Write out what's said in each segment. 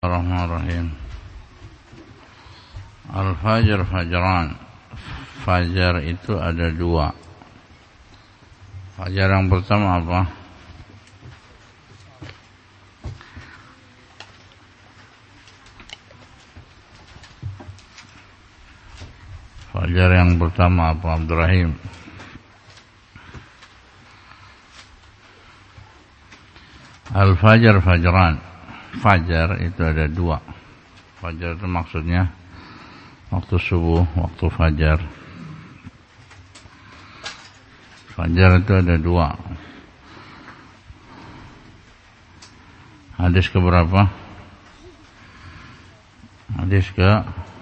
Bismillahirrahmanirrahim. Al-fajr fajran. Fajar itu ada dua. Fajar yang pertama apa? Fajar yang pertama apa, Abdurrahim? Al-fajr fajran. Fajar itu ada dua. Fajar itu maksudnya waktu subuh, waktu fajar. Fajar itu ada dua. Hadis ke berapa? Hadis ke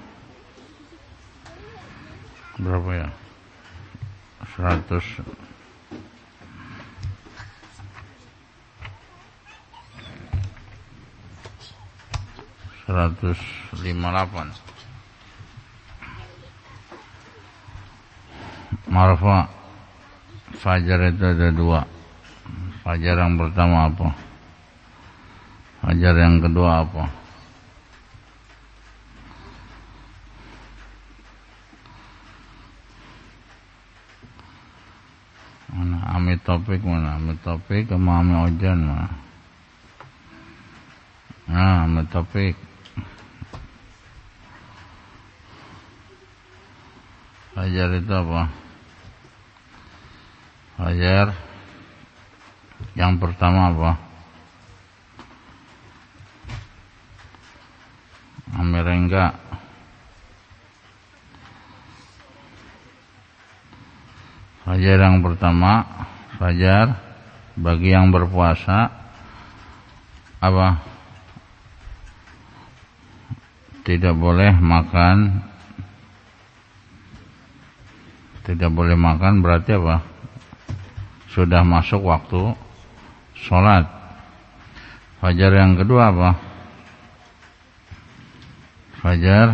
berapa ya? 158. Marfa. Fajar itu ada dua. Fajar yang pertama apa? Fajar yang kedua apa? Mana Amit Topik mana? Amit Topik sama Amit Ojan mana? Nah, Amit Topik. Fajar itu apa? Fajar yang pertama apa? Amirengga. Fajar yang pertama, fajar bagi yang berpuasa apa? Tidak boleh makan. Tidak boleh makan berarti apa? Sudah masuk waktu sholat. Fajar yang kedua apa? Fajar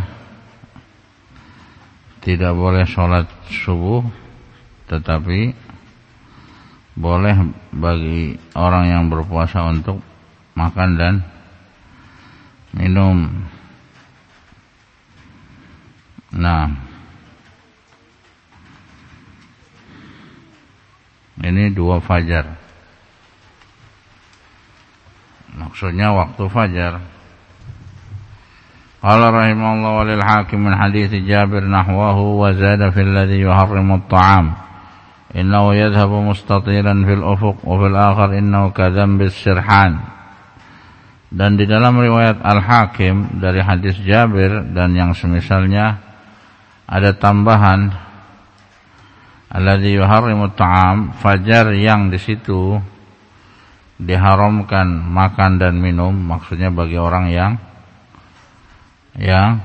tidak boleh sholat subuh, tetapi boleh bagi orang yang berpuasa untuk makan dan minum. Nah, ini dua fajar. Maksudnya waktu fajar. Qala rahimahullah walil hakim min hadits Jabir nahwahu wa zada fil ladhi yuharrimu at-ta'am. Innahu yadhhabu mustatilan fil ufuq wa fil akhar innahu kadhanbis sirhan. Dan di dalam riwayat Al-Hakim dari hadis Jabir dan yang semisalnya ada tambahan alladzi yuharrimu ta'am, fajar yang di situ diharamkan makan dan minum, maksudnya bagi orang yang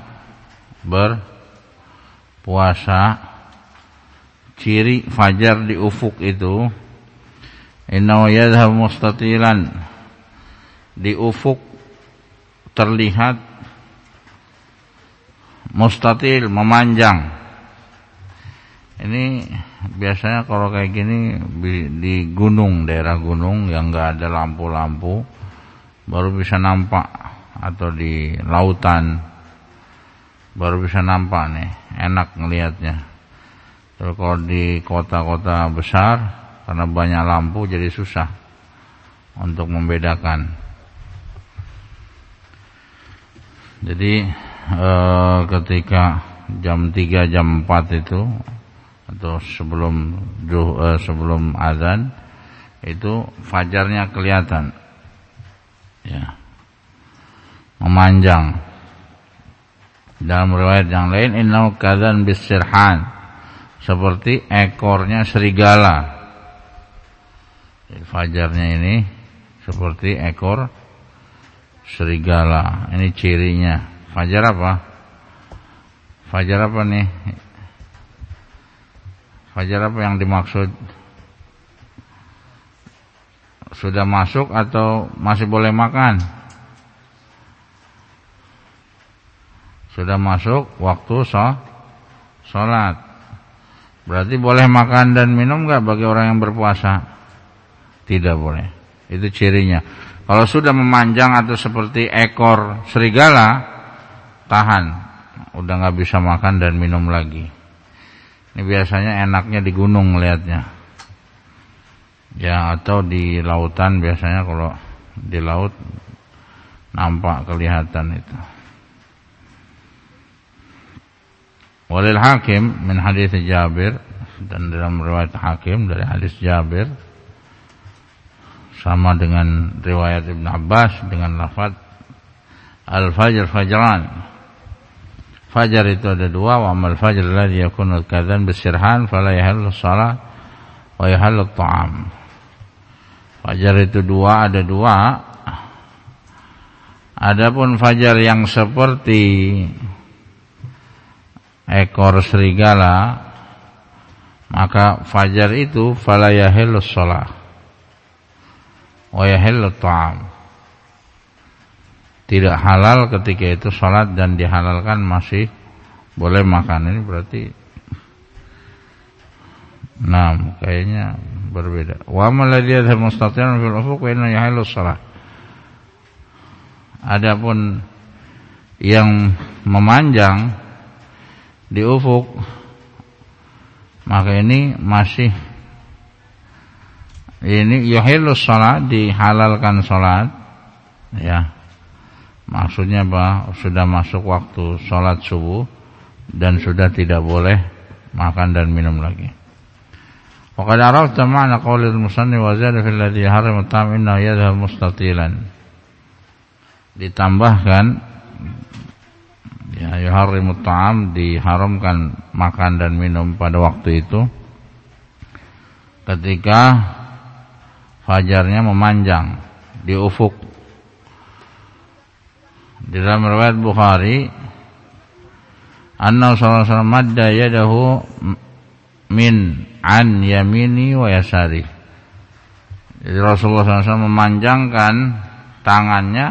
berpuasa. Ciri fajar di ufuk itu innahu yadhhab mustatilan, di ufuk terlihat mustatil, memanjang. Ini biasanya kalau kayak gini di gunung, daerah gunung yang enggak ada lampu-lampu baru bisa nampak, atau di lautan baru bisa nampak nih, enak ngelihatnya. Terus kalau di kota-kota besar karena banyak lampu jadi susah untuk membedakan. Jadi ketika jam 3, jam 4 itu atau sebelum azan itu fajarnya kelihatan ya, memanjang. Dalam riwayat yang lain innahu kadzan bisirhan, seperti ekornya serigala. Jadi, fajarnya ini seperti ekor serigala. Ini cirinya. Fajar apa? Fajar apa nih? Fajar apa yang dimaksud? Sudah masuk atau masih boleh makan? Sudah masuk waktu sholat. Berarti boleh makan dan minum enggak bagi orang yang berpuasa? Tidak boleh. Itu cirinya. Kalau sudah memanjang atau seperti ekor serigala, tahan, udah nggak bisa makan dan minum lagi. Ini biasanya enaknya di gunung melihatnya, ya, atau di lautan. Biasanya kalau di laut nampak kelihatan itu. Walil Hakim min hadits Jabir, dan dalam riwayat Hakim dari hadis Jabir sama dengan riwayat Ibn Abbas dengan lafaz al-fajr fajran. Fajar itu ada dua, wa amal fajr alladhi yakunu kadzan bisirhan fala yahallu shalah wa yahallu ta'am. Fajar itu dua, ada dua. Adapun fajar yang seperti ekor serigala, maka fajar itu fala yahallu shalah wa yahallu ta'am. Tidak halal ketika itu salat dan dihalalkan masih boleh makan. Ini berarti kayaknya berbeda. Wa amal ladzi yadhhab mustatiran fil ufuq wa inna yahallu shalah. Adapun yang memanjang di ufuk, maka ini masih yahillu shalah, dihalalkan salat, ya. Maksudnya apa? Sudah masuk waktu sholat subuh dan sudah tidak boleh makan dan minum lagi. Wa qad arafta ma'na qaulil musannif wa zada fil ladzi harama ta'am inna yadhhab mustatilan. Ditambahkan, ya, yuharrimu ta'am, diharamkan makan dan minum pada waktu itu ketika fajarnya memanjang di ufuk. Di dalam riwayat Bukhari, anna sallallahu alaihi wasallam madda yadahu min an yamini wa yasari. Jadi Rasulullah SAW memanjangkan tangannya,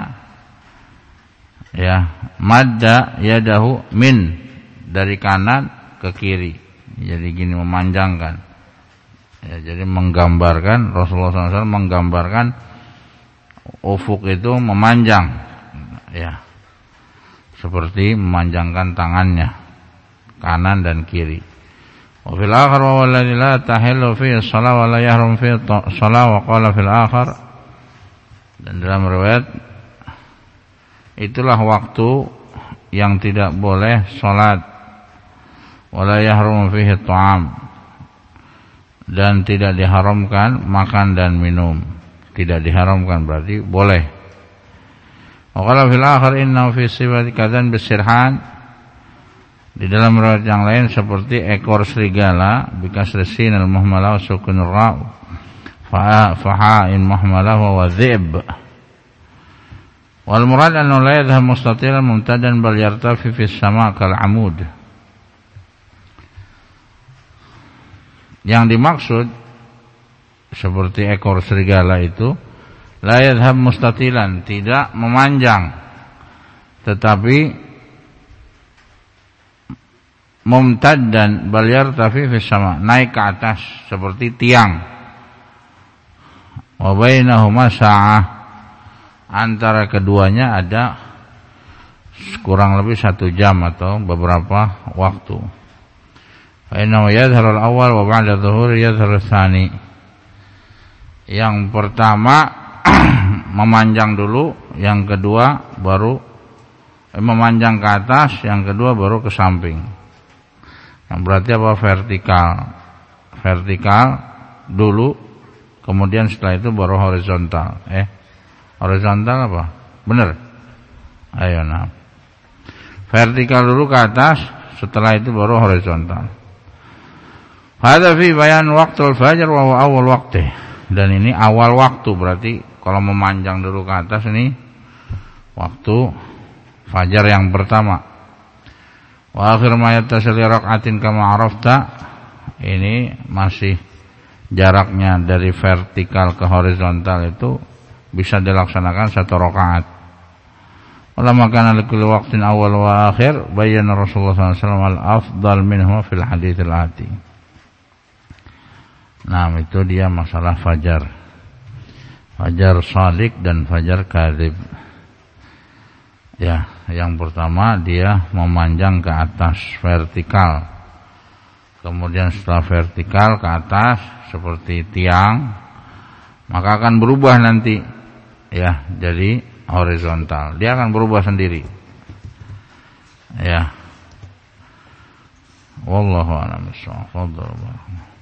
ya, madda yadahu min, dari kanan ke kiri. Jadi gini, memanjangkan. Ya, jadi menggambarkan, Rasulullah SAW menggambarkan ufuk itu memanjang, ya, seperti memanjangkan tangannya kanan dan kiri. Wa fil akhar wa alladhi la tahillu fihi shalah wa la yahrum fihi shalah, wa qala fil akhar, dan dalam riwayat itulah waktu yang tidak boleh salat, wa la yahrum fihi ta'am, dan tidak diharamkan makan dan minum. Tidak diharamkan berarti boleh. Waqala fil akhir innahu fi sifati kadzan bisirhan, di dalam riwayat yang lain seperti ekor serigala, bikasri sin al muhmalah wa sukun ra fa in muhmalah wa dhib. Wal murad annahu la yadhhab mustatilan mumtadan bal yartafi fis sama' kal amud. Yang dimaksud seperti ekor serigala itu la yadhhab mustatilan, tidak memanjang, tetapi mumtaddan bal yartafi fis sama', naik ke atas seperti tiang. Wa bainahuma sa'ah, antara keduanya ada kurang lebih 1 jam atau beberapa waktu. Fa innahu yadhharu al-awwal wa ba'da dhuhuri yadhharu ats-tsani. Yang pertama memanjang dulu, yang kedua baru memanjang ke atas, yang kedua baru ke samping. Yang berarti apa? Vertikal dulu, kemudian setelah itu baru horizontal. Horizontal apa? Benar? Ayo, nah. Vertikal dulu ke atas, setelah itu baru horizontal. Hadza fi bayan waqtul fajr wa huwa awwal waqti. Dan ini awal waktu, berarti kalau memanjang dulu ke atas ini waktu fajar yang pertama. Wa akhir ma yattasil rak'atin kama arafta, ini masih jaraknya dari vertikal ke horizontal itu bisa dilaksanakan 1 rakaat. Ulama kana likulli waqtin awal wa akhir, bayyana Rasulullah SAW al-afdal minhu fil haditsil ati. Nah, itu dia masalah fajar. fajar shadiq dan fajar kadzib. Ya, yang pertama dia memanjang ke atas vertikal. Kemudian setelah vertikal ke atas seperti tiang, maka akan berubah nanti ya jadi horizontal. Dia akan berubah sendiri. Ya. Wallahu a'lam bishawab.